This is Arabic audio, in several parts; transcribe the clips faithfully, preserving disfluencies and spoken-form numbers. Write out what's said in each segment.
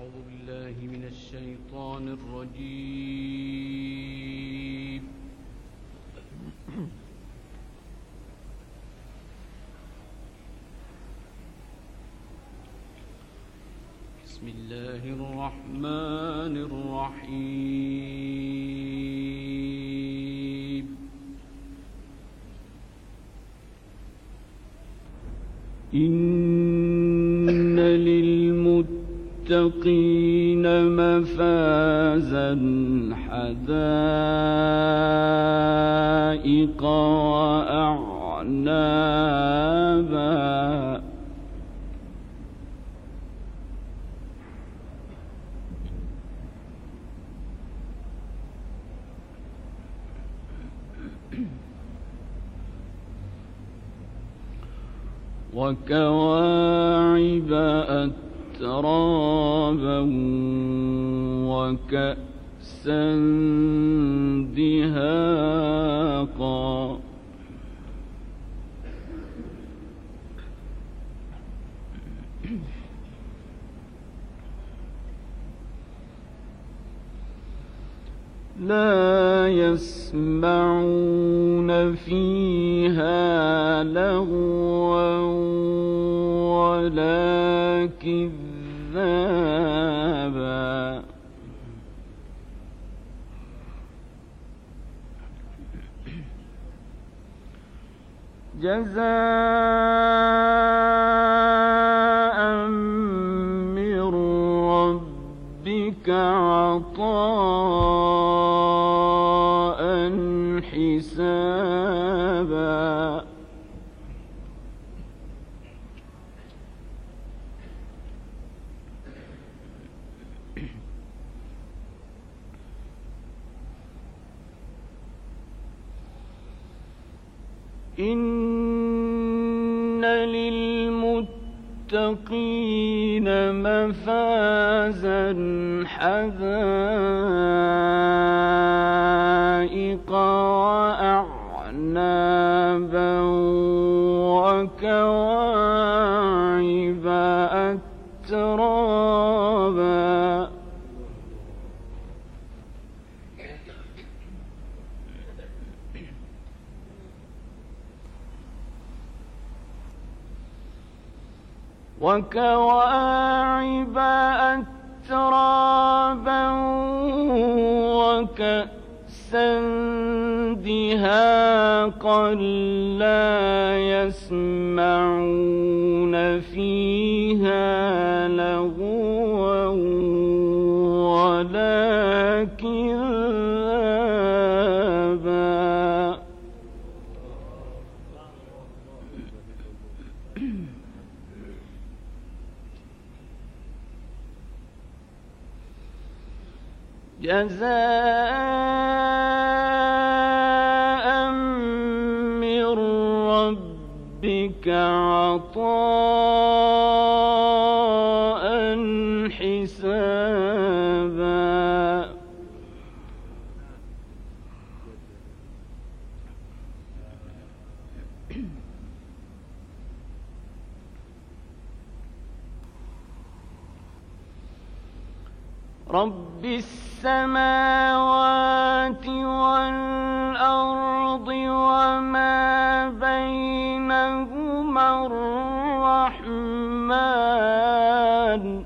أعوذ بالله من الشيطان الرجيم. بسم الله الرحمن الرحيم. إن للمتقين مفازا حدائق وأعنابا وكواعب أترابا وكأسا دهاقا لا يسمعون فيها لغوا ولا كذابا جزاء من ربك عطاء حسابا إن للمتقين مفازا حدائق وأعنابا وكواعب أترابا وكواعب أترابا وكأسا دهاقا لا يسمعون فيها لغوا ولا كذابا جزاء من ربك عطاء حسابا رب السماوات والأرض وما بينهما الرحمن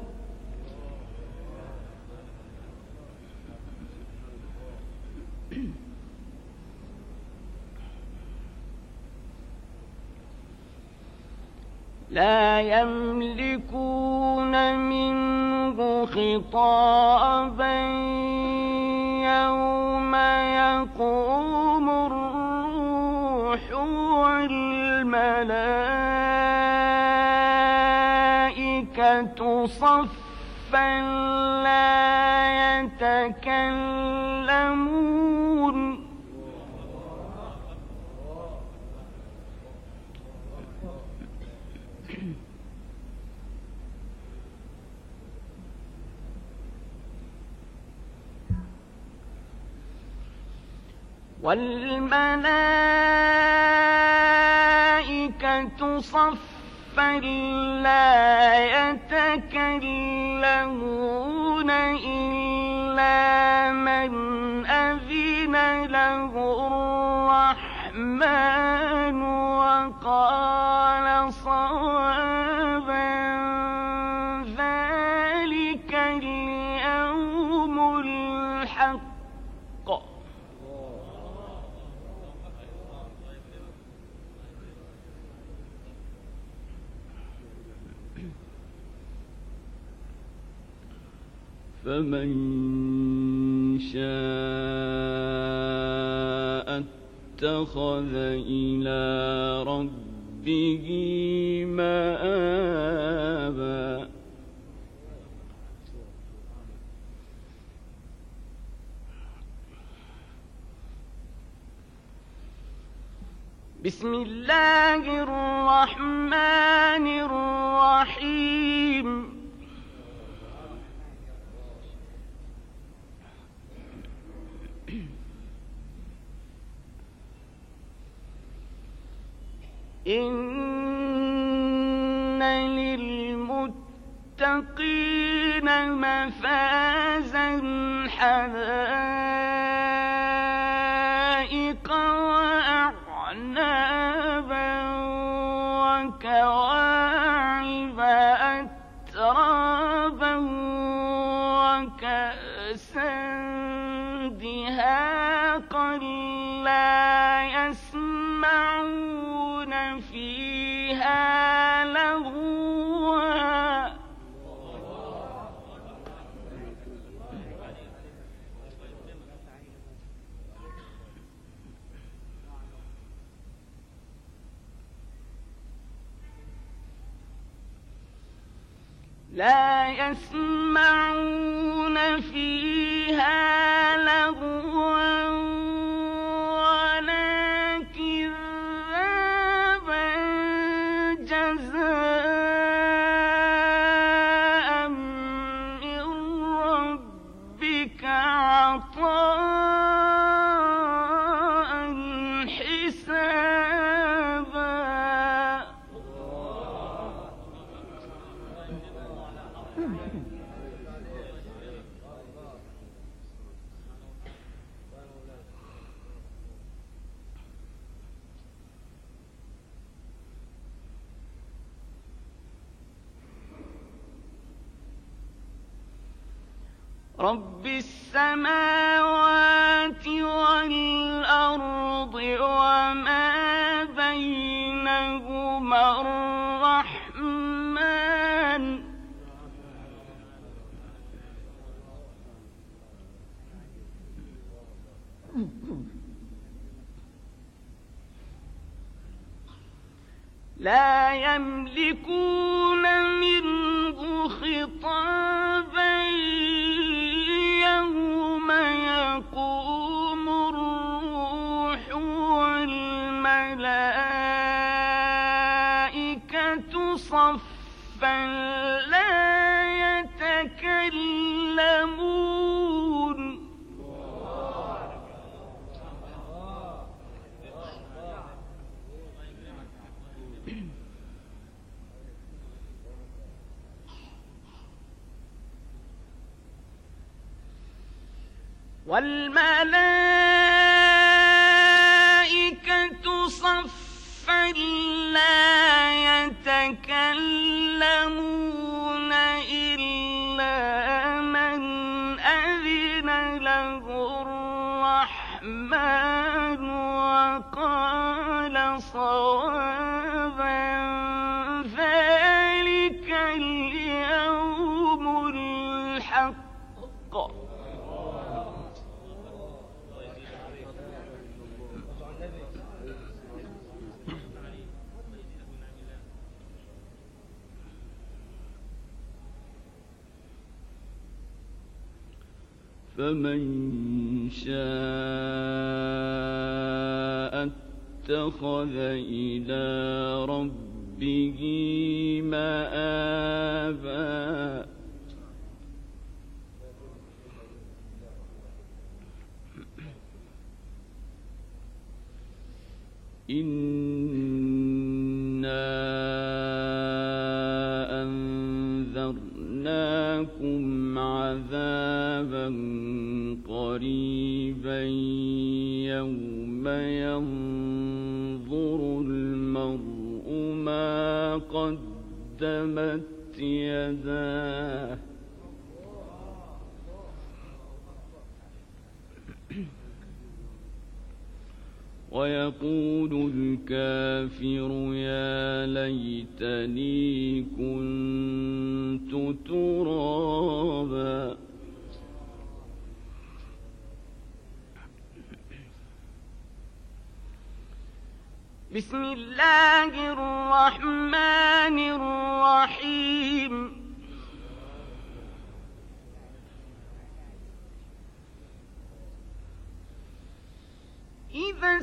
لا يملكون منه خطابا يوم يقوم الروح والملائكة صفا لا يتكلمون والملائكة صفا لا يتكلمون إلا من أذن له الرحمن وقال صوابا ذلك اليوم الحق. فمن شاء اتخذ إلى ربه مآبا. بسم الله الرحمن الرحيم. إن للمتقين مفازا حدائق وأعنابا وكواعب أترابا وكأسا دهاقا لا يسمعون فيها لغوا لا يسمعون فيها لغوا ولا كذابا جزاء من ربك عطاء حسابا. رب السماوات والأرض وما بينهما الرحمن لا يملكون منه خطابا يوم يقوم الروح والملائكة صفا لا يتكلمون والملائكة صفا لا يتكلمون إلا من أذن له الرحمن وقال صوابا ذلك اليوم الحق. فمن شاء اتخذ إلى ربه مآبا. إنا أنذرناكم عذابا قدمت يداه ويقول الكافر يا ليتني كنت ترابا. بسم الله الرحمن الرحيم. إذا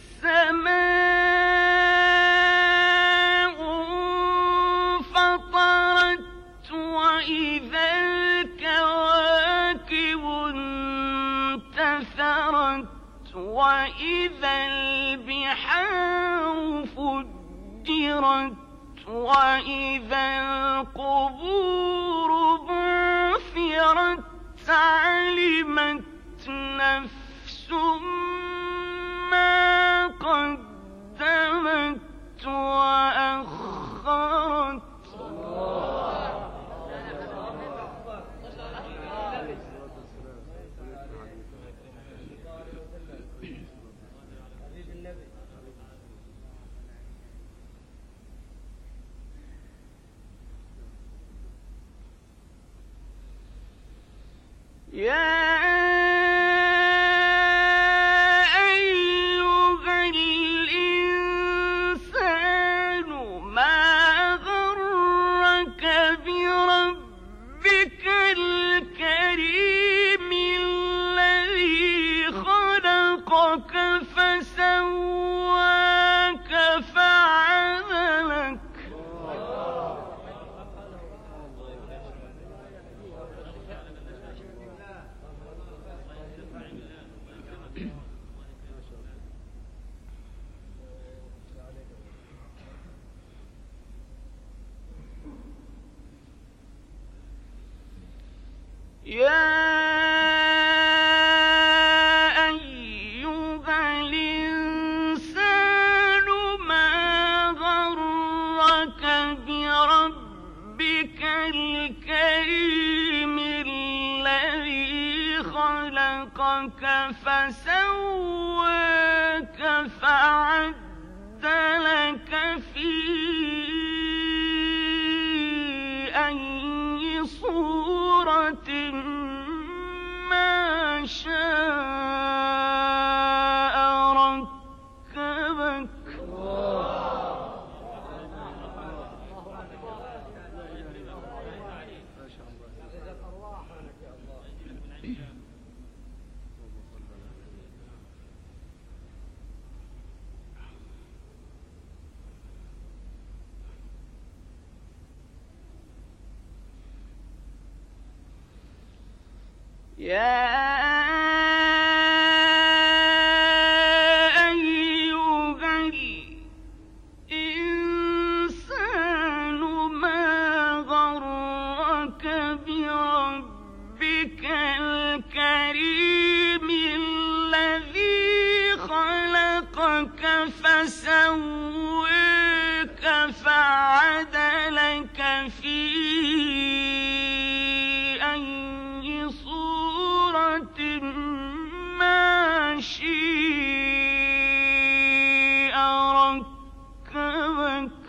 السماء انفطرت وإذا الكواكب انتثرت وإذا البحار فجرت وإذا القبور بعثرت علمت نفس ما قدمت وأخرت. يا فسواك فعدلك. يا فسواك فعدلك في أي صورة ما شاء ركبك. يا أيها الإنسان ما غرك بربك الكريم الذي خلقك فسواك فعدلك في ما شاء ركبك.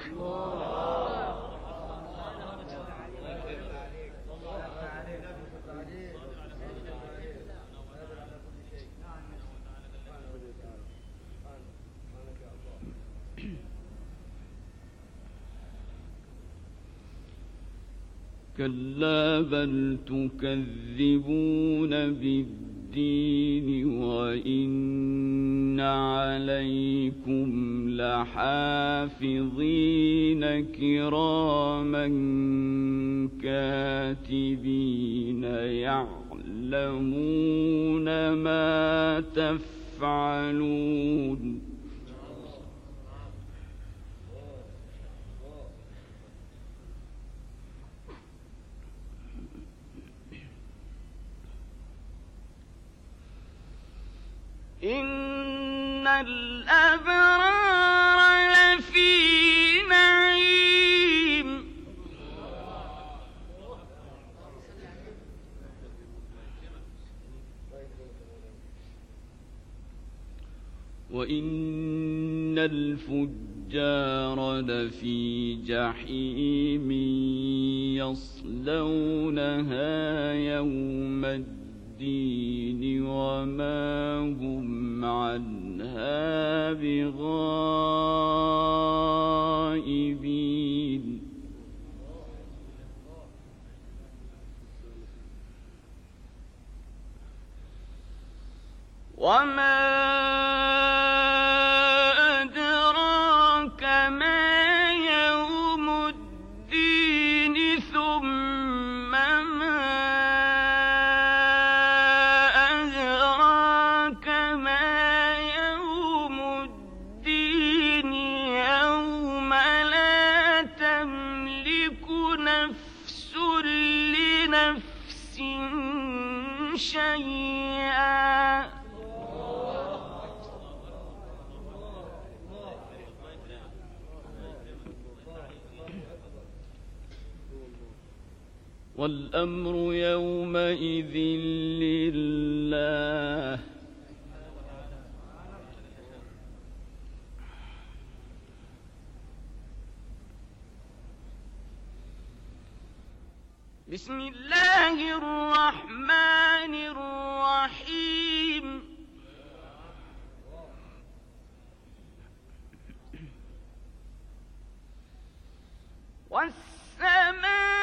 كلا بل تكذبون بالدين وإن عليكم لحافظين كراما كاتبين يعلمون ما تفعلون. إن الأبرار لفي نعيم وإن الفجار لفي جحيم يصلونها يوم الدين وما هم عنها بغائبين وما أدراك ما يوم الدين ثم ما أدراك ما يوم الدين يوم لا تملك نفس لنفس شيئا والأمر يومئذ لله بسم الله الرحمن الرحيم والسماء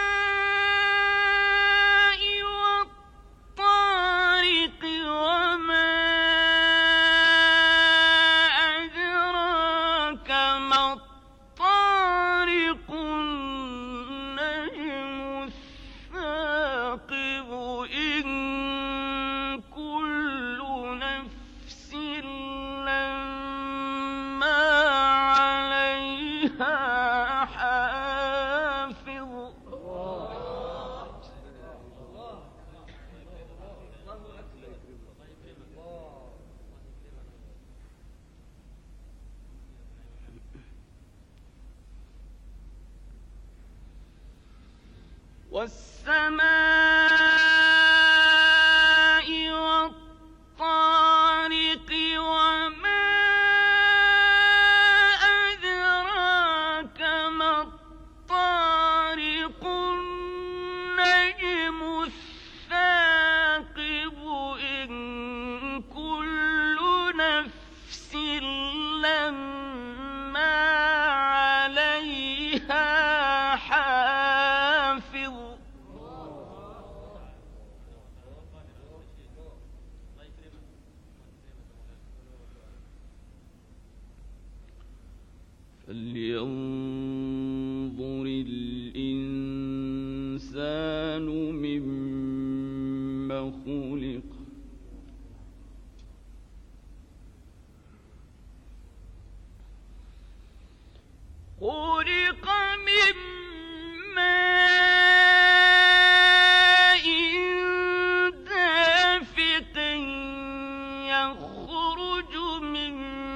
والسماء والطارق وما أدراك ما الطارق النجم الثاقب إن كل نفس لما عليها فلينظر الإنسان مما خلق خلق من ماء دافق يخرج من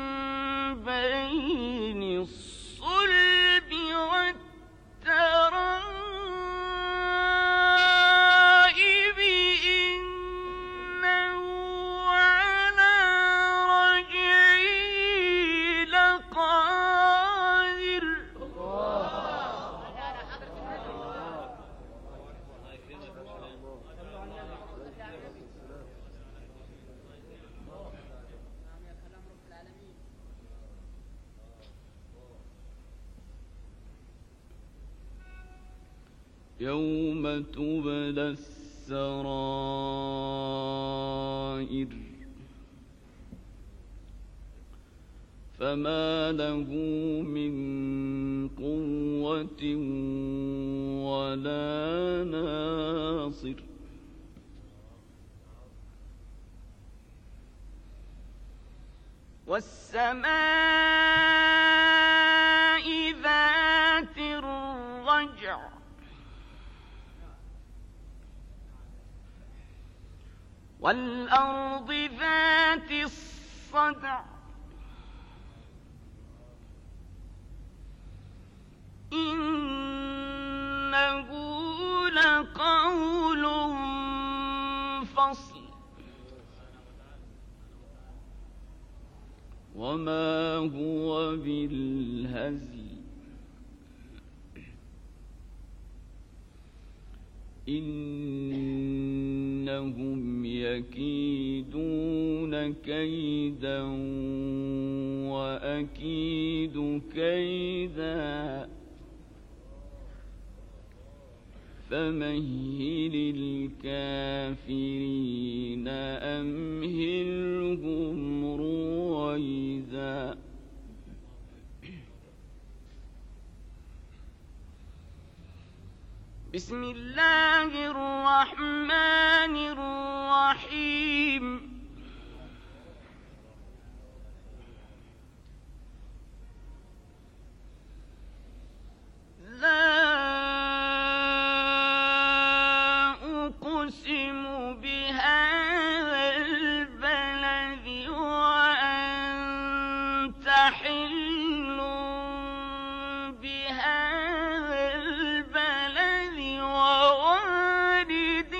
بين الصلب والترائب إنه على رجعه لقادر يوم تبلى السرائر فما له من قوة ولا ناصر والسماء ذات الرجع والأرض ذات الصدع إنه لقول فصل وما هو بالهزل إنهم يكيدون كيدا وأكيد كيدا فمهل الكافرين أمهلهم رويدا بسم الله الرحمن الرحيم لا أقسم بهذا البلد وأنت حل بهذا البلد ووالد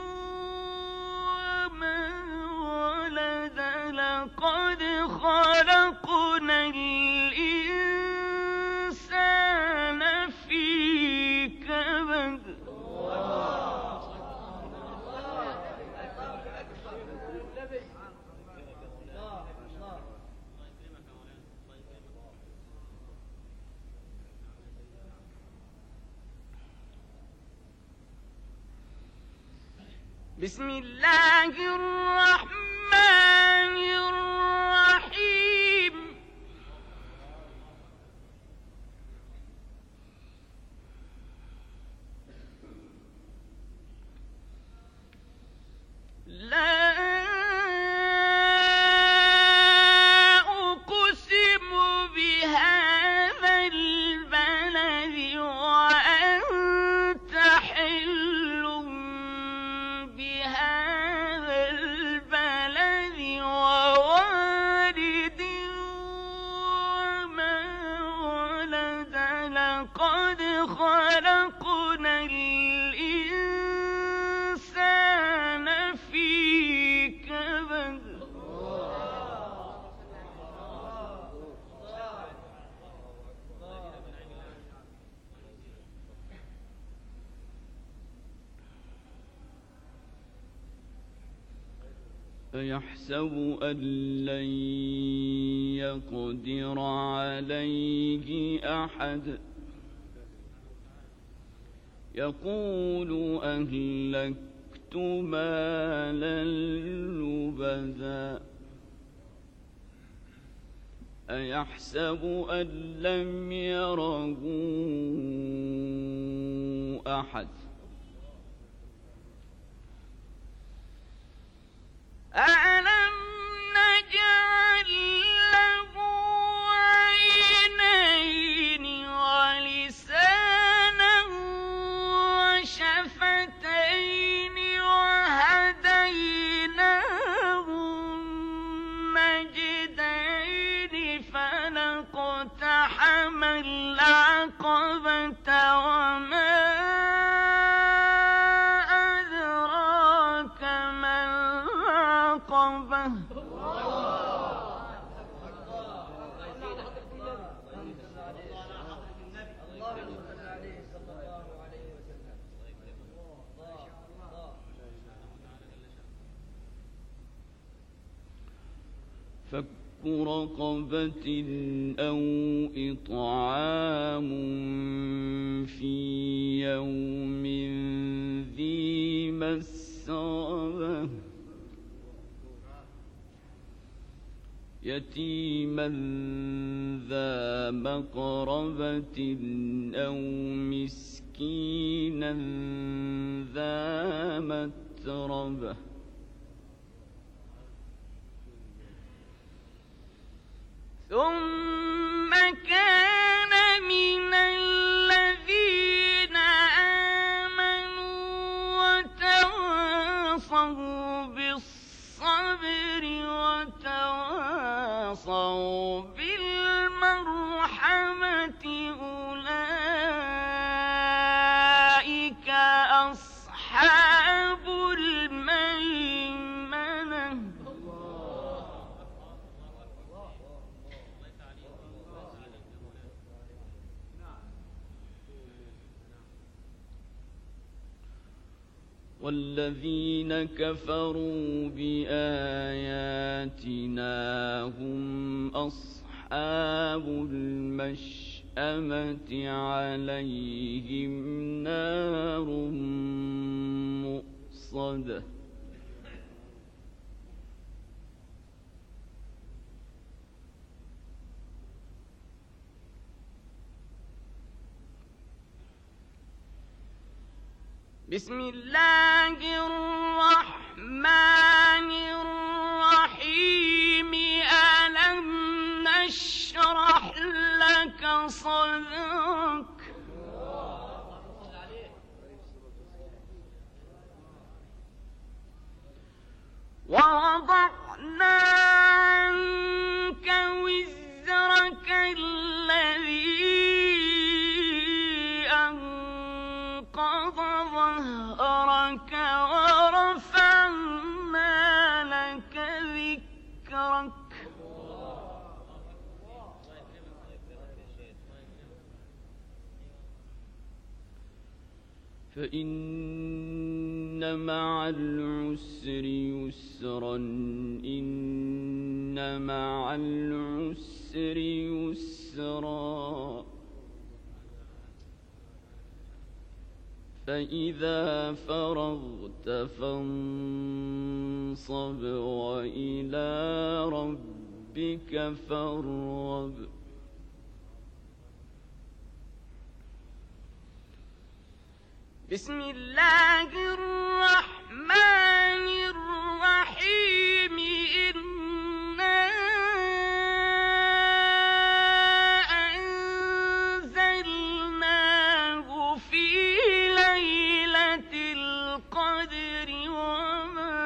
وما ولد لقد خلقنا الإنسان في كبد بسم الله الرحمن الرحيم لا أقسم بهذا البلد وأنت حل بهذا البلد ووالد وما ولد لقد خلقنا الإنسان في كبد أيحسب أن لن يقدر عليه أحد يقول أهلكت مالا لبدا أيحسب أن لم يره أحد ألم نجعل له عينين ولسانا وشفتين وهديناه النجدين فلاقتحم العقبة وما أدراك ما العقبة فك رقبة أو إطعام في يوم ذي مسغبة يتيما ذا مقربة أو مسكينا ذا متربة ثم كان من الذين آمنوا وتواصوا بالصبر وتواصوا بالمرحمة أولئك أصحاب الميمنة والذين كفروا بآياتنا هم أصحاب المشأمة عليهم نار مؤصدة بسم الله الرحمن الرحيم ألم نشرح لك صدرك ووضعنا عنك وزرك الذي أنقض ظهرك ورفعنا لك ذكرك فإن مع العسر يسرا إن مع العسر يسرا فإذا فرغت فانصب وإلى ربك فارغب بسم الله الرحمن الرحيم إنا أنزلناه في ليلة القدر وما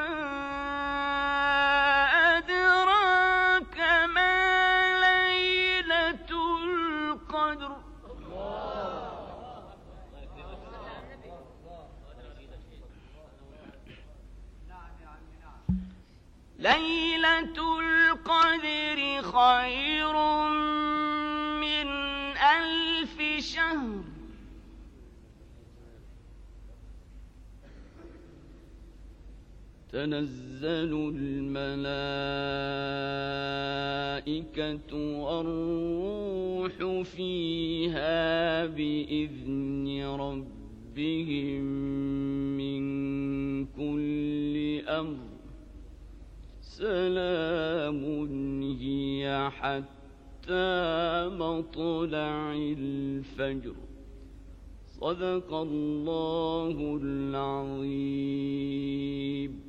أدراك ما ليلة القدر ليلة القدر خير من ألف شهر تنزل الملائكة والروح فيها بإذن ربهم من كل أمر سلام هي حتى مطلع الفجر صدق الله العظيم